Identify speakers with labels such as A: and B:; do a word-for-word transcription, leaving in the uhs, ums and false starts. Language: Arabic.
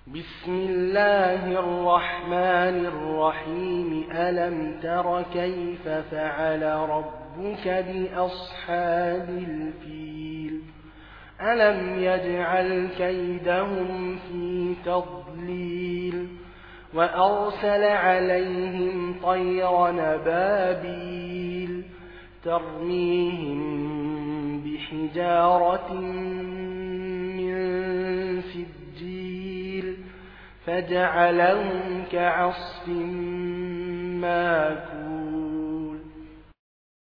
A: بسم الله الرحمن الرحيم. ألم تر كيف فعل ربك بأصحاب الفيل؟ ألم يجعل كيدهم في تضليل وأرسل عليهم طيرا أبابيل ترميهم بحجارة من سجيل فجعلهم كعصف ماكول.